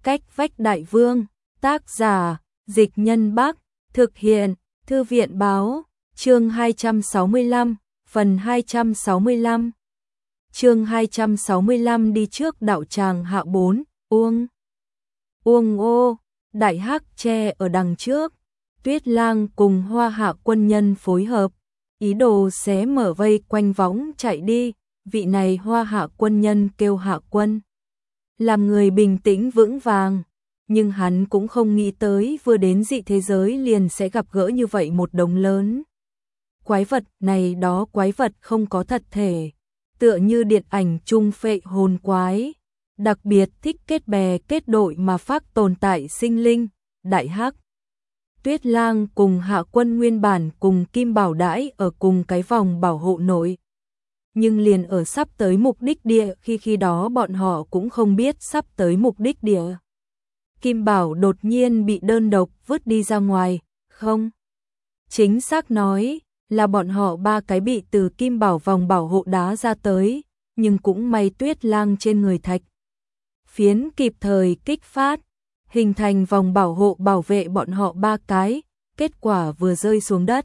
Cách vách đại vương, tác giả, Dịch Nhân Bắc, thực hiện, Thư viện báo, chương 265, phần 265. Chương 265 đi trước đạo tràng hạ 4, Uông ô, đại hắc tre ở đằng trước, Tuyết Lang cùng Hoa Hạ quân nhân phối hợp, ý đồ xé mở vây quanh võng chạy đi, vị này Hoa Hạ quân nhân kêu Hạ Quân. Làm người bình tĩnh vững vàng, nhưng hắn cũng không nghĩ tới vừa đến dị thế giới liền sẽ gặp gỡ như vậy một đống lớn. Quái vật này đó quái vật không có thật thể, tựa như điện ảnh trung phệ hồn quái, đặc biệt thích kết bè kết đội mà phát tồn tại sinh linh, đại hắc. Tuyết Lang cùng Hạ Quân nguyên bản cùng Kim Bảo đãi ở cùng cái vòng bảo hộ nội. Nhưng liền ở sắp tới mục đích địa khi đó bọn họ cũng không biết sắp tới mục đích địa. Kim Bảo đột nhiên bị đơn độc vứt đi ra ngoài, không. Chính xác nói là bọn họ ba cái bị từ Kim Bảo vòng bảo hộ đá ra tới, nhưng cũng may Tuyết Lang trên người thạch phiến kịp thời kích phát, hình thành vòng bảo hộ bảo vệ bọn họ ba cái, kết quả vừa rơi xuống đất.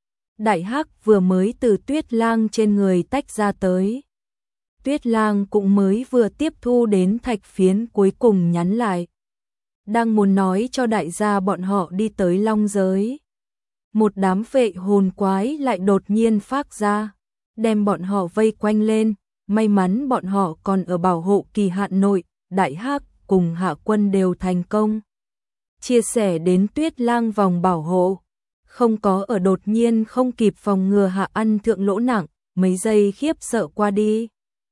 Đại hắc vừa mới từ Tuyết Lang trên người tách ra tới. Tuyết Lang cũng mới vừa tiếp thu đến thạch phiến cuối cùng nhắn lại. Đang muốn nói cho đại gia bọn họ đi tới long giới. Một đám phệ hồn quái lại đột nhiên phát ra, đem bọn họ vây quanh lên, may mắn bọn họ còn ở bảo hộ kỳ hạn nội, đại hắc cùng Hạ Quân đều thành công. Chia sẻ đến Tuyết Lang vòng bảo hộ, không có ở đột nhiên không kịp phòng ngừa hạ ăn thượng lỗ nặng, mấy giây khiếp sợ qua đi.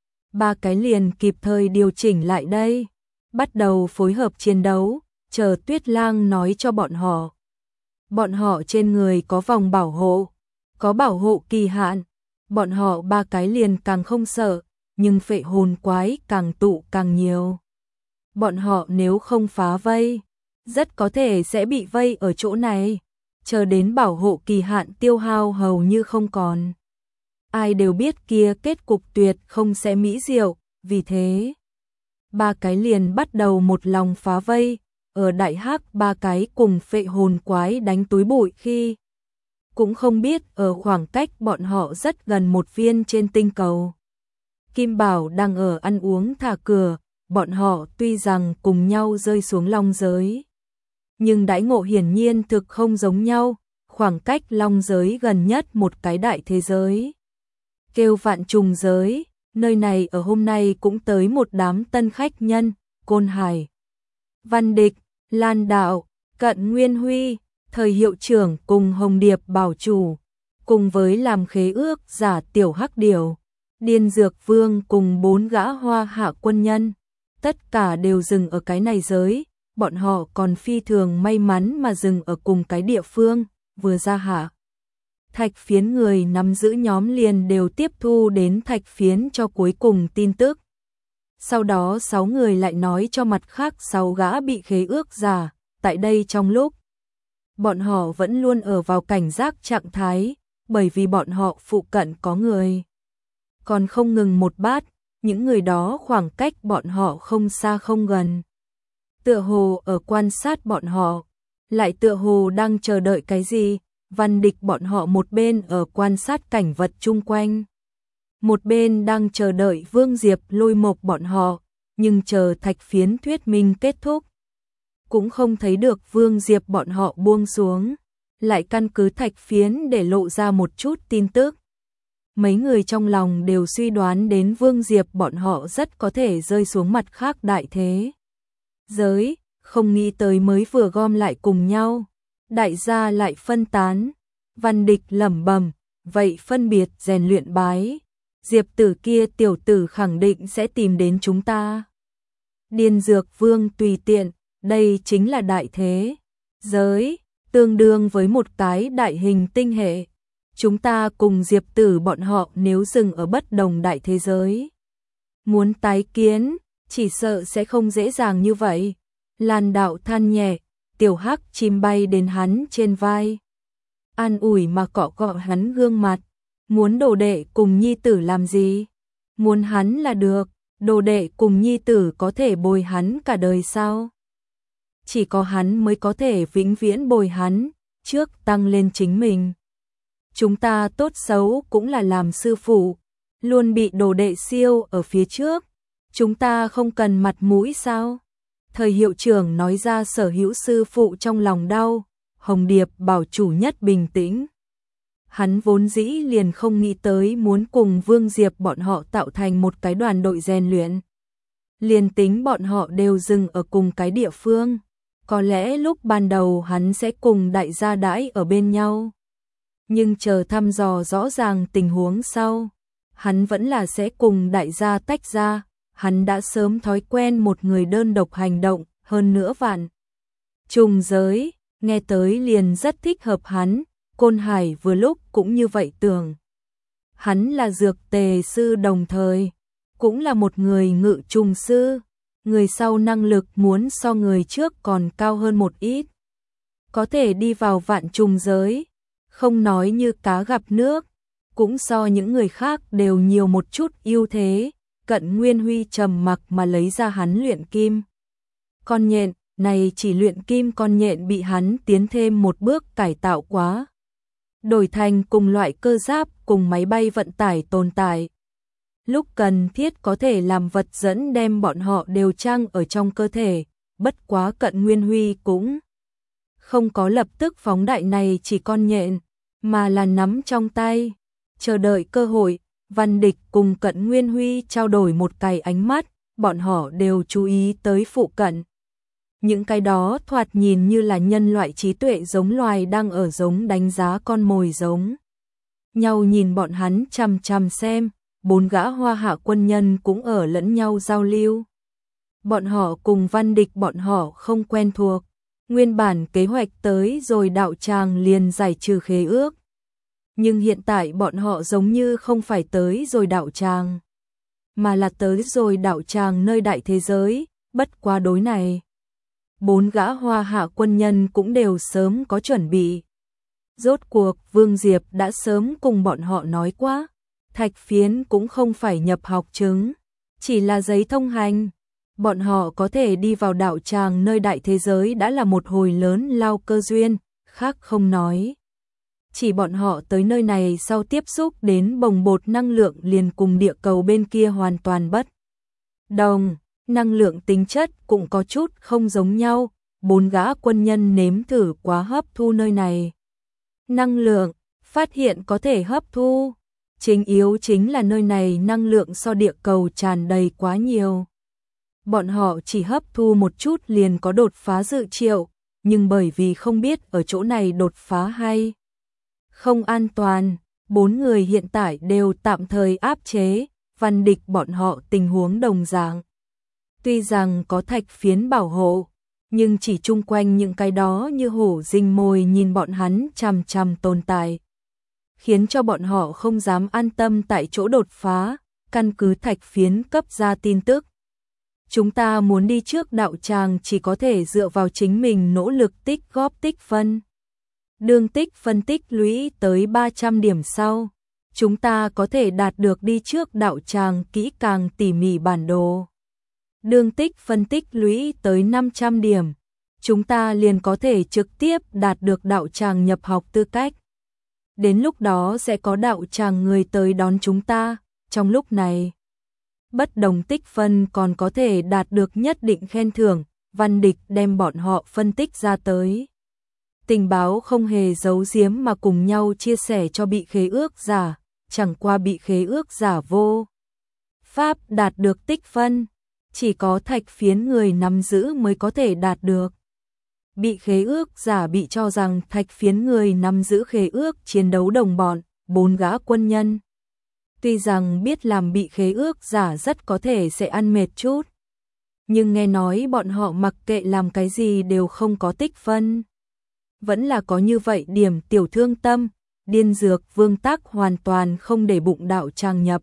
Ba cái liền kịp thời điều chỉnh lại đây, bắt đầu phối hợp chiến đấu, chờ Tuyết Lang nói cho bọn họ. Bọn họ trên người có vòng bảo hộ, có bảo hộ kỳ hạn, bọn họ ba cái liền càng không sợ, nhưng phệ hồn quái càng tụ càng nhiều. Bọn họ nếu không phá vây, rất có thể sẽ bị vây ở chỗ này, chờ đến bảo hộ kỳ hạn tiêu hao hầu như không còn. Ai đều biết kia kết cục tuyệt không sẽ mỹ diệu, vì thế ba cái liền bắt đầu một lòng phá vây, ở đại hắc ba cái cùng phệ hồn quái đánh túi bụi khi cũng không biết ở khoảng cách bọn họ rất gần một viên trên tinh cầu. Kim Bảo đang ở ăn uống thả cửa, bọn họ tuy rằng cùng nhau rơi xuống long giới, nhưng đãi ngộ hiển nhiên thực không giống nhau, khoảng cách long giới gần nhất một cái đại thế giới. Kêu Vạn Trùng giới, nơi này ở hôm nay cũng tới một đám tân khách nhân, Côn Hải, Văn Địch, Lan Đạo, Cận Nguyên Huy, Thời Hiệu trưởng cùng Hồng Điệp bảo chủ, cùng với làm khế ước giả Tiểu Hắc Điểu, Điên Dược Vương cùng 4 gã Hoa Hạ quân nhân, tất cả đều dừng ở cái này giới. Bọn họ còn phi thường may mắn mà dừng ở cùng cái địa phương, vừa ra hạ. Thạch phiến người nắm giữ nhóm liền đều tiếp thu đến thạch phiến cho cuối cùng tin tức. Sau đó 6 người lại nói cho mặt khác 6 gã bị khế ước giả, tại đây trong lúc. Bọn họ vẫn luôn ở vào cảnh giác trạng thái, bởi vì bọn họ phụ cận có người. Còn không ngừng một bát, những người đó khoảng cách bọn họ không xa không gần. Tựa hồ ở quan sát bọn họ, lại tựa hồ đang chờ đợi cái gì. Văn Địch bọn họ một bên ở quan sát cảnh vật chung quanh, một bên đang chờ đợi Vương Diệp Lôi Mộc bọn họ, nhưng chờ thạch phiến thuyết minh kết thúc, cũng không thấy được Vương Diệp bọn họ buông xuống, lại căn cứ thạch phiến để lộ ra một chút tin tức. Mấy người trong lòng đều suy đoán đến Vương Diệp bọn họ rất có thể rơi xuống mặt khác đại thế giới, không nghĩ tới mới vừa gom lại cùng nhau, đại gia lại phân tán. Văn Địch lẩm bẩm, vậy phân biệt rèn luyện bái, Diệp tử kia tiểu tử khẳng định sẽ tìm đến chúng ta. Điên Dược Vương tùy tiện, đây chính là đại thế giới, tương đương với một cái đại hình tinh hệ. Chúng ta cùng Diệp tử bọn họ nếu dừng ở bất đồng đại thế giới, muốn tái kiến, chỉ sợ sẽ không dễ dàng như vậy. Lan Đạo than nhẹ, Tiểu Hắc chim bay đến hắn trên vai, an ủi mà cọ cọ hắn gương mặt. Muốn đồ đệ cùng nhi tử làm gì? Muốn hắn là được, đồ đệ cùng nhi tử có thể bồi hắn cả đời sao? chỉ có hắn mới có thể vĩnh viễn bồi hắn, trước tăng lên chính mình. Chúng ta tốt xấu cũng là làm sư phụ, luôn bị đồ đệ siêu ở phía trước, chúng ta không cần mặt mũi sao? Thời hiệu trưởng nói ra sở hữu sư phụ trong lòng đau, Hồng Điệp bảo chủ nhất bình tĩnh. Hắn vốn dĩ liền không nghĩ tới muốn cùng Vương Diệp bọn họ tạo thành một cái đoàn đội rèn luyện. Liền tính bọn họ đều dừng ở cùng cái địa phương, có lẽ lúc ban đầu hắn sẽ cùng đại gia đãi ở bên nhau. Nhưng chờ thăm dò rõ ràng tình huống sau, hắn vẫn là sẽ cùng đại gia tách ra, hắn đã sớm thói quen một người đơn độc hành động, hơn nữa vạn. Trùng giới, nghe tới liền rất thích hợp hắn, Côn Hải vừa lúc cũng như vậy tưởng. Hắn là dược tề sư đồng thời, cũng là một người ngự trùng sư, người sau năng lực muốn so người trước còn cao hơn một ít. Có thể đi vào vạn trùng giới, không nói như cá gặp nước, cũng so những người khác đều nhiều một chút ưu thế. Cận Nguyên Huy trầm mặc mà lấy ra hắn luyện kim con nhện, này chỉ luyện kim con nhện bị hắn tiến thêm một bước cải tạo quá, đổi thành cùng loại cơ giáp cùng máy bay vận tải tồn tại. Lúc cần thiết có thể làm vật dẫn đem bọn họ đều trang ở trong cơ thể, bất quá Cận Nguyên Huy cũng không có lập tức phóng đại này chỉ con nhện, mà là nắm trong tay, chờ đợi cơ hội. Văn Địch cùng Cận Nguyên Huy trao đổi một cái ánh mắt, bọn họ đều chú ý tới phụ cận. Những cái đó thoạt nhìn như là nhân loại trí tuệ giống loài đang ở giống đánh giá con mồi giống nhau nhìn bọn hắn chằm chằm xem, 4 gã Hoa Hạ quân nhân cũng ở lẫn nhau giao lưu. Bọn họ cùng Văn Địch bọn họ không quen thuộc, nguyên bản kế hoạch tới rồi đạo tràng liền giải trừ khế ước. Nhưng hiện tại bọn họ giống như không phải tới rồi đạo tràng, mà là tới rồi đạo tràng nơi đại thế giới, bất quá đối này. 4 gã Hoa Hạ quân nhân cũng đều sớm có chuẩn bị. Rốt cuộc Vương Diệp đã sớm cùng bọn họ nói quá, thạch phiến cũng không phải nhập học chứng, chỉ là giấy thông hành. Bọn họ có thể đi vào đạo tràng nơi đại thế giới đã là một hồi lớn lao cơ duyên, khác không nói. Chỉ bọn họ tới nơi này sau tiếp xúc đến bồng bột năng lượng liền cùng địa cầu bên kia hoàn toàn bất đồng, năng lượng tính chất cũng có chút không giống nhau, 4 gã quân nhân nếm thử quá hấp thu nơi này. Năng lượng, phát hiện có thể hấp thu, chính yếu chính là nơi này năng lượng so địa cầu tràn đầy quá nhiều. Bọn họ chỉ hấp thu một chút liền có đột phá dự triệu, nhưng bởi vì không biết ở chỗ này đột phá hay không an toàn, 4 người hiện tại đều tạm thời áp chế, Văn Địch bọn họ tình huống đồng dạng. Tuy rằng có thạch phiến bảo hộ, nhưng chỉ chung quanh những cái đó như hổ rình mồi nhìn bọn hắn chằm chằm tồn tại, khiến cho bọn họ không dám an tâm tại chỗ đột phá, căn cứ thạch phiến cấp ra tin tức. Chúng ta muốn đi trước đạo tràng chỉ có thể dựa vào chính mình nỗ lực tích góp tích phân. Đương tích phân tích lũy tới 300 điểm sau, chúng ta có thể đạt được đi trước đạo tràng kỹ càng tỉ mỉ bản đồ. Đương tích phân tích lũy tới 500 điểm, chúng ta liền có thể trực tiếp đạt được đạo tràng nhập học tư cách. Đến lúc đó sẽ có đạo tràng người tới đón chúng ta, trong lúc này bất đồng tích phân còn có thể đạt được nhất định khen thưởng, Văn Địch đem bọn họ phân tích ra tới. Tình báo không hề giấu giếm mà cùng nhau chia sẻ cho bị khế ước giả, chẳng qua bị khế ước giả vô pháp đạt được tích phân, chỉ có thạch phiến người nắm giữ mới có thể đạt được. Bị khế ước giả bị cho rằng thạch phiến người nắm giữ khế ước chiến đấu đồng bọn, 4 gã quân nhân. Tuy rằng biết làm bị khế ước giả rất có thể sẽ ăn mệt chút, nhưng nghe nói bọn họ mặc kệ làm cái gì đều không có tích phân. Vẫn là có như vậy điểm tiểu thương tâm, điên dược Vương Tắc hoàn toàn không để bụng đạo tràng nhập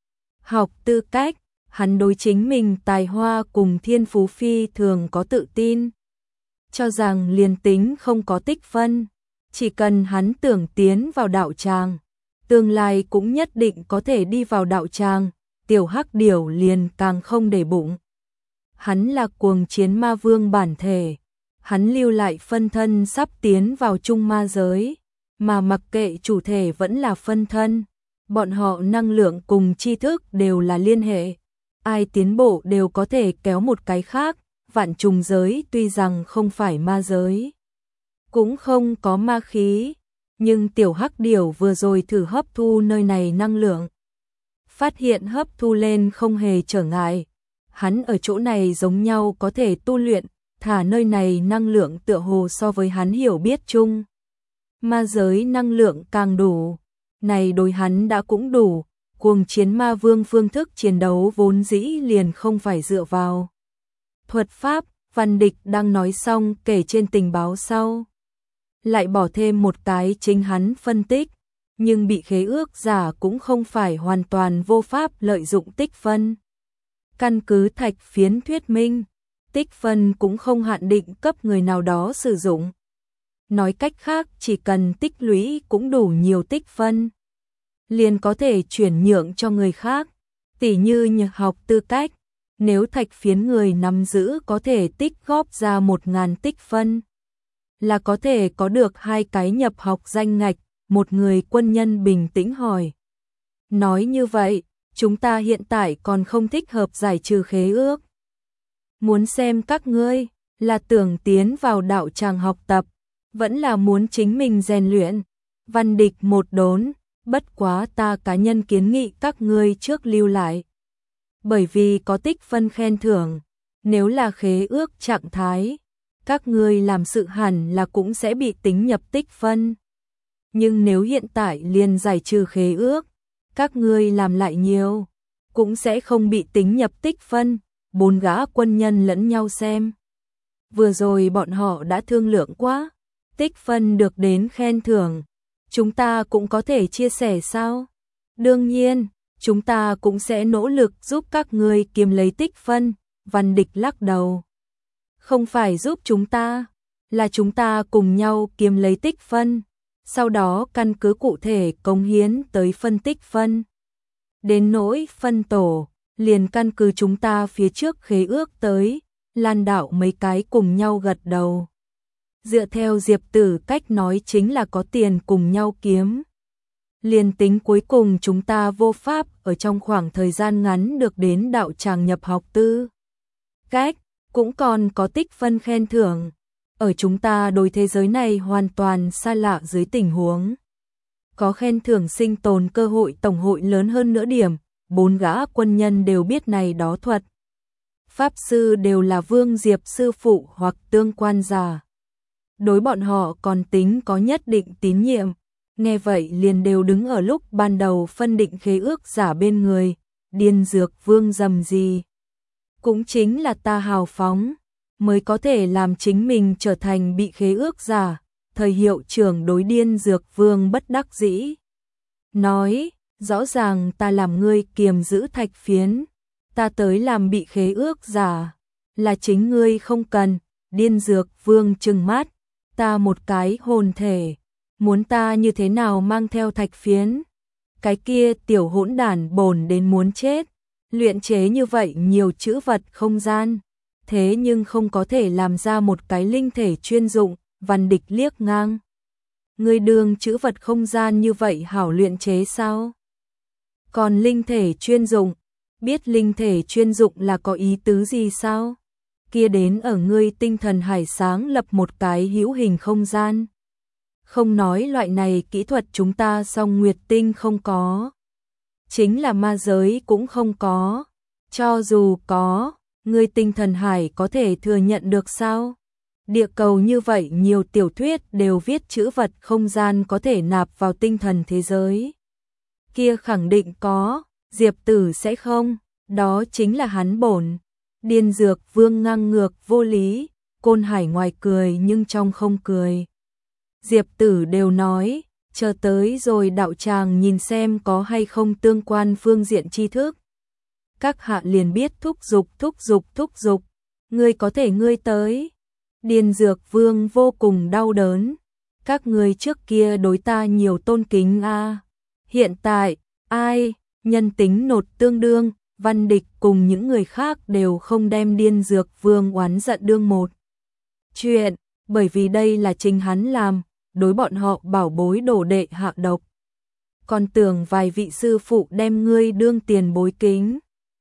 học tư cách, hắn đối chính mình tài hoa cùng thiên phú phi thường có tự tin. Cho rằng liền tính không có tích phân, chỉ cần hắn tưởng tiến vào đạo tràng, tương lai cũng nhất định có thể đi vào đạo tràng, tiểu hắc điểu liền càng không để bụng. Hắn là cuồng chiến ma vương bản thể, hắn lưu lại phân thân sắp tiến vào trung ma giới, mà mặc kệ chủ thể vẫn là phân thân, bọn họ năng lượng cùng tri thức đều là liên hệ, ai tiến bộ đều có thể kéo một cái khác, vạn trùng giới tuy rằng không phải ma giới, cũng không có ma khí, nhưng tiểu hắc điểu vừa rồi thử hấp thu nơi này năng lượng, phát hiện hấp thu lên không hề trở ngại, hắn ở chỗ này giống nhau có thể tu luyện, thả nơi này năng lượng tựa hồ so với hắn hiểu biết chung. Ma giới năng lượng càng đủ, này đối hắn đã cũng đủ, cuồng chiến ma vương phương thức chiến đấu vốn dĩ liền không phải dựa vào thuật pháp, Văn Địch đang nói xong kể trên tình báo sau. Lại bỏ thêm một cái chính hắn phân tích, nhưng bị khế ước giả cũng không phải hoàn toàn vô pháp lợi dụng tích phân. Căn cứ thạch phiến thuyết minh, tích phân cũng không hạn định cấp người nào đó sử dụng. Nói cách khác, chỉ cần tích lũy cũng đủ nhiều tích phân, liền có thể chuyển nhượng cho người khác, tỉ như nhập học tư cách, nếu thạch phiến người nắm giữ có thể tích góp ra 1000 tích phân, là có thể có được 2 cái nhập học danh ngạch. Một người quân nhân bình tĩnh hỏi. Nói như vậy, chúng ta hiện tại còn không thích hợp giải trừ khế ước. Muốn xem các ngươi là tưởng tiến vào đạo tràng học tập, vẫn là muốn chính mình rèn luyện. Văn Địch một đốn, bất quá ta cá nhân kiến nghị các ngươi trước lưu lại. Bởi vì có tích phân khen thưởng, nếu là khế ước trạng thái, các ngươi làm sự hẳn là cũng sẽ bị tính nhập tích phân. Nhưng nếu hiện tại liền giải trừ khế ước, các ngươi làm lại nhiều, cũng sẽ không bị tính nhập tích phân. 4 gã quân nhân lẫn nhau xem. Vừa rồi bọn họ đã thương lượng quá, tích phân được đến khen thưởng, chúng ta cũng có thể chia sẻ sao? Đương nhiên, chúng ta cũng sẽ nỗ lực giúp các ngươi kiếm lấy tích phân. Văn Địch lắc đầu. Không phải giúp chúng ta, là chúng ta cùng nhau kiếm lấy tích phân. Sau đó căn cứ cụ thể cống hiến tới phân tích phân. Đến nỗi phân tổ, liền căn cứ chúng ta phía trước khế ước tới, Lan Đạo mấy cái cùng nhau gật đầu. Dựa theo Diệp Tử cách nói chính là có tiền cùng nhau kiếm. Liền tính cuối cùng chúng ta vô pháp ở trong khoảng thời gian ngắn được đến đạo tràng nhập học tư cách, cũng còn có tích phân khen thưởng. Ở chúng ta đối thế giới này hoàn toàn xa lạ dưới tình huống, có khen thưởng sinh tồn cơ hội tổng hội lớn hơn nữa điểm. 4 gã quân nhân đều biết này đó thuật. Pháp sư đều là Vương Diệp sư phụ hoặc tương quan giả. Đối bọn họ còn tính có nhất định tín nhiệm. Nghe vậy liền đều đứng ở lúc ban đầu phân định khế ước giả bên người. Điên Dược Vương dầm gì? Cũng chính là ta hào phóng, mới có thể làm chính mình trở thành bị khế ước giả. Thời hiệu trưởng đối Điên Dược Vương bất đắc dĩ. Nói, rõ ràng ta làm ngươi kiềm giữ thạch phiến, ta tới làm bị khế ước giả, là chính ngươi không cần. Điên Dược Vương trừng mắt, ta một cái hồn thể, muốn ta như thế nào mang theo thạch phiến? Cái kia tiểu hỗn đản bổn đến muốn chết, luyện chế như vậy nhiều chữ vật không gian, thế nhưng không có thể làm ra một cái linh thể chuyên dụng. Văn Địch liếc ngang. Ngươi đường chữ vật không gian như vậy hảo luyện chế sao? Còn linh thể chuyên dụng, biết linh thể chuyên dụng là có ý tứ gì sao? Kia đến ở ngươi tinh thần hải sáng lập một cái hữu hình không gian. Không nói loại này kỹ thuật chúng ta song Nguyệt Tinh không có. Chính là ma giới cũng không có. Cho dù có, ngươi tinh thần hải có thể thừa nhận được sao? Địa cầu như vậy nhiều tiểu thuyết đều viết chữ vật không gian có thể nạp vào tinh thần thế giới. Kia khẳng định có, Diệp Tử sẽ không, đó chính là hắn bổn. Điên Dược Vương ngang ngược vô lý, Côn Hải ngoài cười nhưng trong không cười. Diệp Tử đều nói, chờ tới rồi đạo tràng nhìn xem có hay không tương quan phương diện tri thức. Các hạ liền biết thúc giục, ngươi có thể ngươi tới. Điên Dược Vương vô cùng đau đớn. Các ngươi trước kia đối ta nhiều tôn kính a, hiện tại, ai, nhân tính nột tương đương. Văn Địch cùng những người khác đều không đem Điên Dược Vương oán giận đương một. chuyện, bởi vì đây là chính hắn làm, đối bọn họ bảo bối đồ đệ hạ độc. Còn tưởng vài vị sư phụ đem ngươi đương tiền bối kính.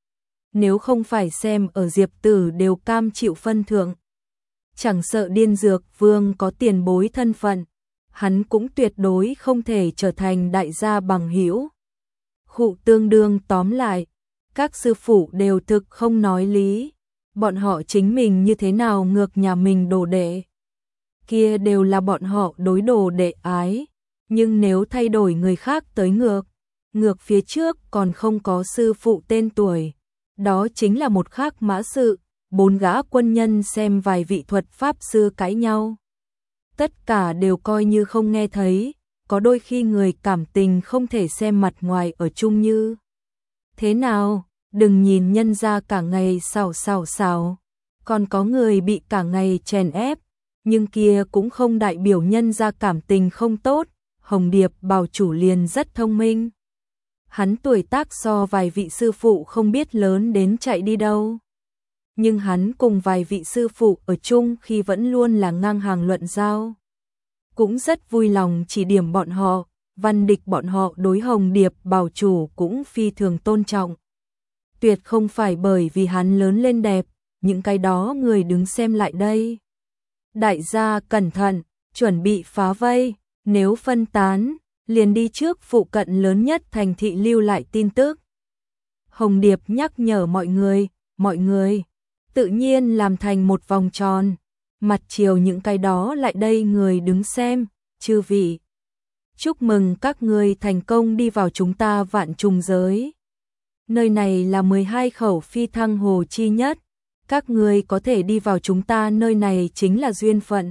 Nếu không phải xem ở Diệp Tử đều cam chịu phân thượng. Chẳng sợ Điên Dược Vương có tiền bối thân phận, hắn cũng tuyệt đối không thể trở thành đại gia bằng hữu. Khụ tương đương tóm lại, các sư phụ đều thực không nói lý, bọn họ chính mình như thế nào ngược nhà mình đồ đệ. Kia đều là bọn họ đối đồ đệ ái, nhưng nếu thay đổi người khác tới ngược phía trước còn không có sư phụ tên tuổi, đó chính là một khác mã sự. 4 gã quân nhân xem vài vị thuật pháp sư cãi nhau. Tất cả đều coi như không nghe thấy, có đôi khi người cảm tình không thể xem mặt ngoài ở chung như. Thế nào, đừng nhìn nhân ra cả ngày xào, còn có người bị cả ngày chèn ép, nhưng kia cũng không đại biểu nhân ra cảm tình không tốt. Hồng Điệp bảo chủ liền rất thông minh. Hắn tuổi tác so vài vị sư phụ không biết lớn đến chạy đi đâu. Nhưng hắn cùng vài vị sư phụ ở chung khi vẫn luôn là ngang hàng luận giao. Cũng rất vui lòng chỉ điểm bọn họ, Văn Địch bọn họ đối Hồng Điệp bảo chủ cũng phi thường tôn trọng. Tuyệt không phải bởi vì hắn lớn lên đẹp, những cái đó người đứng xem lại đây. Đại gia cẩn thận, chuẩn bị phá vây, nếu phân tán, liền đi trước phụ cận lớn nhất thành thị lưu lại tin tức. Hồng Điệp nhắc nhở mọi người, tự nhiên làm thành một vòng tròn, mặt chiều những cái đó lại đây người đứng xem, chư vị. Chúc mừng các ngươi thành công đi vào chúng ta Vạn Trùng giới. Nơi này là 12 khẩu phi thăng hồ chi nhất, các ngươi có thể đi vào chúng ta nơi này chính là duyên phận.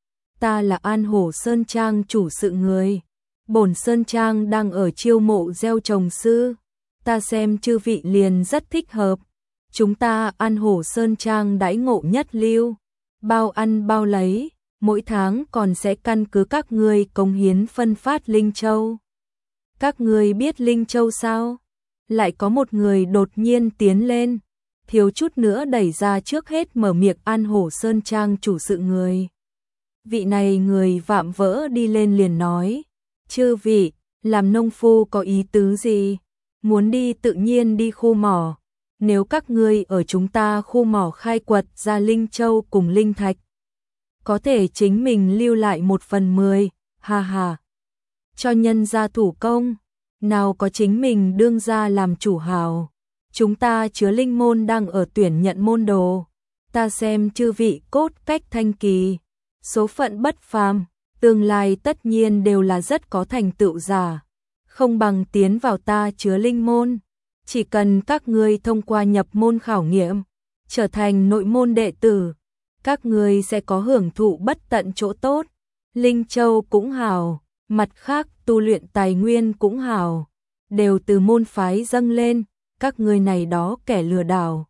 Ta là An Hổ Sơn Trang chủ sự người, bổn Sơn Trang đang ở chiêu mộ gieo trồng sư, ta xem chư vị liền rất thích hợp. Chúng ta An Hổ Sơn Trang đãi ngộ nhất lưu, bao ăn bao lấy, mỗi tháng còn sẽ căn cứ các ngươi cống hiến phân phát Linh Châu. Các ngươi biết Linh Châu sao? Lại có một người đột nhiên tiến lên, thiếu chút nữa đẩy ra trước hết mở miệng An Hổ Sơn Trang chủ sự người. Vị này người vạm vỡ đi lên liền nói, chư vị, làm nông phu có ý tứ gì? Muốn đi tự nhiên đi khu mỏ. Nếu các ngươi ở chúng ta khu mỏ khai quật ra Linh Châu cùng Linh Thạch, có thể chính mình lưu lại 1/10, ha ha. Cho nhân ra thủ công, nào có chính mình đương ra làm chủ hào. Chúng ta chứa linh môn đang ở tuyển nhận môn đồ, ta xem chư vị cốt cách thanh kỳ, số phận bất phàm, tương lai tất nhiên đều là rất có thành tựu giả, không bằng tiến vào ta chứa linh môn. Chỉ cần các ngươi thông qua nhập môn khảo nghiệm, trở thành nội môn đệ tử, các ngươi sẽ có hưởng thụ bất tận chỗ tốt. Linh Châu cũng hào, mặt khác tu luyện tài nguyên cũng hào, đều từ môn phái dâng lên, các ngươi này đó kẻ lừa đảo.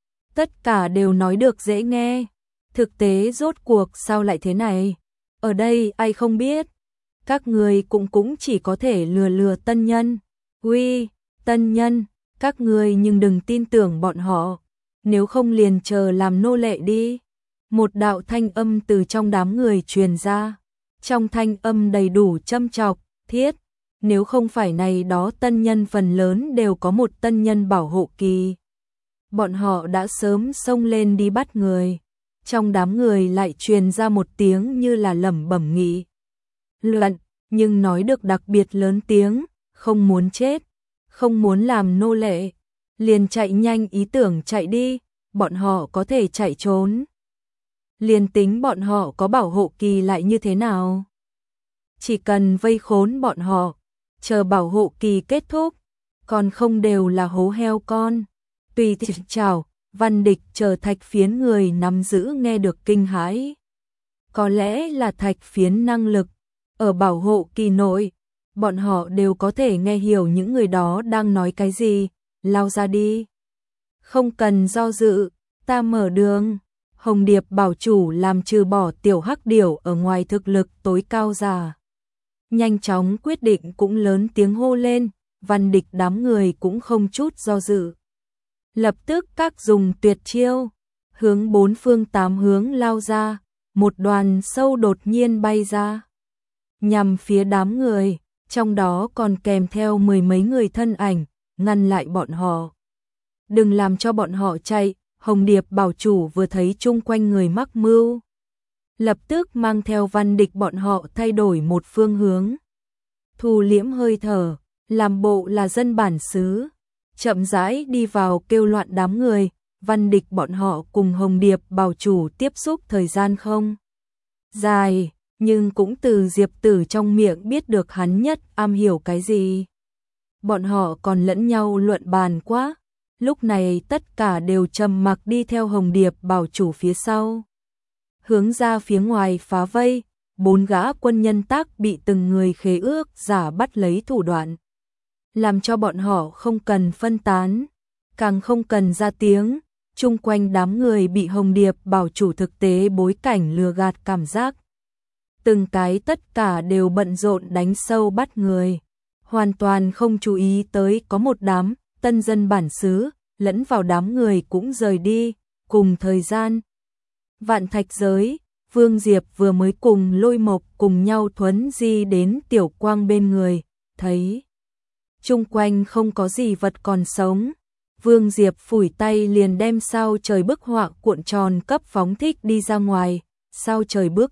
Tất cả đều nói được dễ nghe, thực tế rốt cuộc sao lại thế này? Ở đây ai không biết, các ngươi cũng chỉ có thể lừa tân nhân. Uy, tân nhân, các ngươi nhưng đừng tin tưởng bọn họ, nếu không liền chờ làm nô lệ đi. Một đạo thanh âm từ trong đám người truyền ra, trong thanh âm đầy đủ châm chọc, thiết, nếu không phải này đó tân nhân phần lớn đều có một tân nhân bảo hộ kỳ. Bọn họ đã sớm xông lên đi bắt người, trong đám người lại truyền ra một tiếng như là lẩm bẩm nghị luận, nhưng nói được đặc biệt lớn tiếng, không muốn chết, không muốn làm nô lệ, liền chạy nhanh ý tưởng chạy đi, bọn họ có thể chạy trốn. Liền tính bọn họ có bảo hộ kỳ lại như thế nào? Chỉ cần vây khốn bọn họ, chờ bảo hộ kỳ kết thúc, còn không đều là hố heo con. Tùy thịt chào, Văn Địch chờ Thạch Phiến người nắm giữ nghe được kinh hãi. Có lẽ là Thạch Phiến năng lực, ở bảo hộ kỳ nội, bọn họ đều có thể nghe hiểu những người đó đang nói cái gì, lao ra đi. Không cần do dự, ta mở đường. Hồng Điệp bảo chủ làm trừ bỏ tiểu hắc điểu ở ngoài thực lực tối cao giả. Nhanh chóng quyết định cũng lớn tiếng hô lên, Văn Địch đám người cũng không chút do dự. Lập tức các dùng tuyệt chiêu, hướng 4 phương 8 hướng lao ra, một đoàn sâu đột nhiên bay ra, nhằm phía đám người, trong đó còn kèm theo mười mấy người thân ảnh, ngăn lại bọn họ. Đừng làm cho bọn họ chạy, Hồng Điệp bảo chủ vừa thấy chung quanh người mắc mưu, lập tức mang theo Văn Địch bọn họ thay đổi một phương hướng. Thu liễm hơi thở, làm bộ là dân bản xứ, chậm rãi đi vào kêu loạn đám người. Văn Địch bọn họ cùng Hồng Điệp bảo chủ tiếp xúc thời gian không dài, nhưng cũng từ Diệp Tử trong miệng biết được hắn nhất am hiểu cái gì. Bọn họ còn lẫn nhau luận bàn quá, lúc này tất cả đều trầm mặc đi theo Hồng Điệp bảo chủ phía sau. Hướng ra phía ngoài phá vây, 4 gã quân nhân Tác bị từng người khế ước giả bắt lấy thủ đoạn, làm cho bọn họ không cần phân tán, càng không cần ra tiếng. Chung quanh đám người bị Hồng Điệp bảo chủ thực tế bối cảnh lừa gạt cảm giác. Từng cái tất cả đều bận rộn đánh sâu bắt người, hoàn toàn không chú ý tới có một đám tân dân bản xứ lẫn vào đám người cũng rời đi. Cùng thời gian, Vạn Thạch giới, Vương Diệp vừa mới cùng Lôi Mộc cùng nhau thuấn di đến Tiểu Quang bên người, thấy chung quanh không có gì vật còn sống. Vương Diệp phủi tay liền đem sao trời bức họa cuộn tròn cấp phóng thích đi ra ngoài, sao trời bức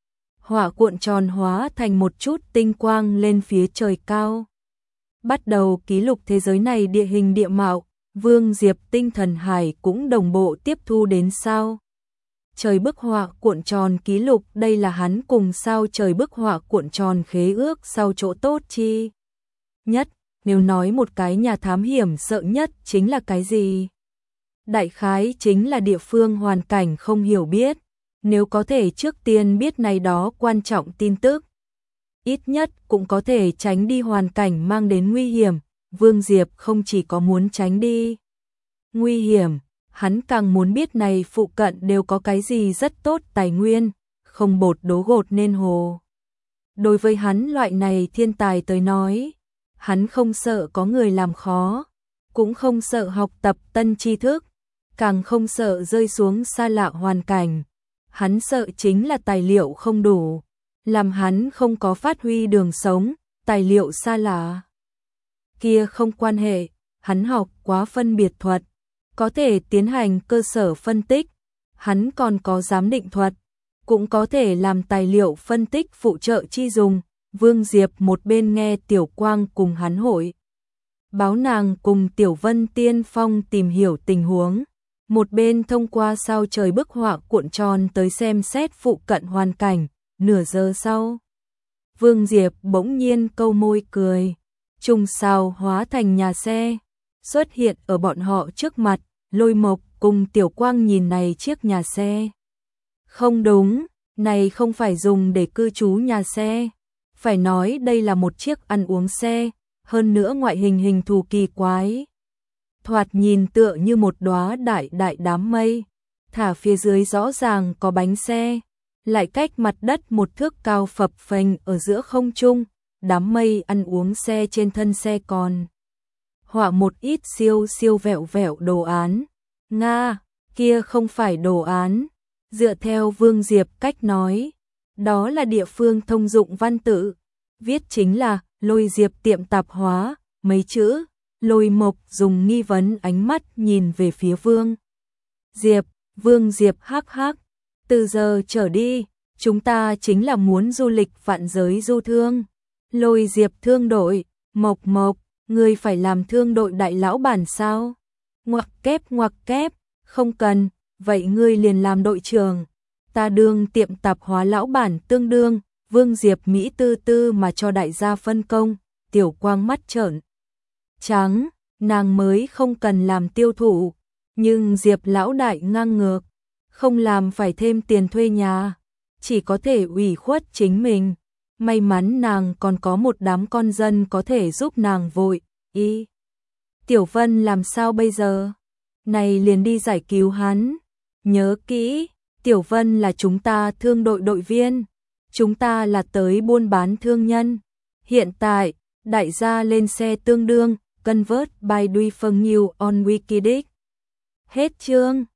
họa cuộn tròn hóa thành một chút tinh quang lên phía trời cao. Bắt đầu ký lục thế giới này địa hình địa mạo, Vương Diệp tinh thần hải cũng đồng bộ tiếp thu đến sao trời bức họa cuộn tròn ký lục. Đây là hắn cùng sao trời bức họa cuộn tròn khế ước sau chỗ tốt chi nhất. Nếu nói một cái nhà thám hiểm sợ nhất chính là cái gì? Đại khái chính là địa phương hoàn cảnh không hiểu biết. Nếu có thể trước tiên biết này đó quan trọng tin tức, ít nhất cũng có thể tránh đi hoàn cảnh mang đến nguy hiểm. Vương Diệp không chỉ có muốn tránh đi nguy hiểm, hắn càng muốn biết này phụ cận đều có cái gì rất tốt tài nguyên, không bột đố gột nên hồ. Đối với hắn loại này thiên tài tới nói, hắn không sợ có người làm khó, cũng không sợ học tập tân tri thức, càng không sợ rơi xuống xa lạ hoàn cảnh. Hắn sợ chính là tài liệu không đủ, làm hắn không có phát huy đường sống. Tài liệu xa lạ kia không quan hệ, hắn học quá phân biệt thuật, có thể tiến hành cơ sở phân tích. Hắn còn có giám định thuật, cũng có thể làm tài liệu phân tích phụ trợ chi dùng. Vương Diệp một bên nghe Tiểu Quang cùng hắn hội báo nàng cùng Tiểu Vân tiên phong tìm hiểu tình huống, một bên thông qua sao trời bức họa cuộn tròn tới xem xét phụ cận hoàn cảnh. Nửa giờ sau, Vương Diệp bỗng nhiên câu môi cười, trùng sao hóa thành nhà xe xuất hiện ở bọn họ trước mặt. Lôi Mộc cùng Tiểu Quang nhìn này chiếc nhà xe. Không đúng, này không phải dùng để cư trú nhà xe, phải nói đây là một chiếc ăn uống xe, hơn nữa ngoại hình hình thù kỳ quái. Thoạt nhìn tựa như một đóa đại đại đám mây, thả phía dưới rõ ràng có bánh xe, lại cách mặt đất một thước cao phập phềnh ở giữa không trung. Đám mây ăn uống xe trên thân xe còn họa một ít siêu siêu vẹo vẹo đồ án. Nga, kia không phải đồ án, dựa theo Vương Diệp cách nói, đó là địa phương thông dụng văn tự, viết chính là Lôi Diệp tiệm tạp hóa, mấy chữ. Lôi Mộc dùng nghi vấn ánh mắt nhìn về phía Vương Diệp. Vương Diệp hắc hắc, từ giờ trở đi, chúng ta chính là muốn du lịch vạn giới du thương. Lôi Diệp thương đội, Mộc Mộc, ngươi phải làm thương đội đại lão bản sao? Ngoặc kép, không cần, vậy ngươi liền làm đội trưởng. Ta đương tiệm tạp hóa lão bản tương đương. Vương Diệp Mỹ tư tư mà cho đại gia phân công. Tiểu Quang mắt trợn trắng, nàng mới không cần làm tiêu thụ, nhưng Diệp lão đại ngang ngược, không làm phải thêm tiền thuê nhà, chỉ có thể ủy khuất chính mình. May mắn nàng còn có một đám con dân có thể giúp nàng vội. Tiểu Vân làm sao bây giờ? Này liền đi giải cứu hắn. Nhớ kỹ, Tiểu Vân là chúng ta thương đội đội viên, chúng ta là tới buôn bán thương nhân. Hiện tại, đại gia lên xe tương đương, convert by doing new on Wikidic. Hết chương.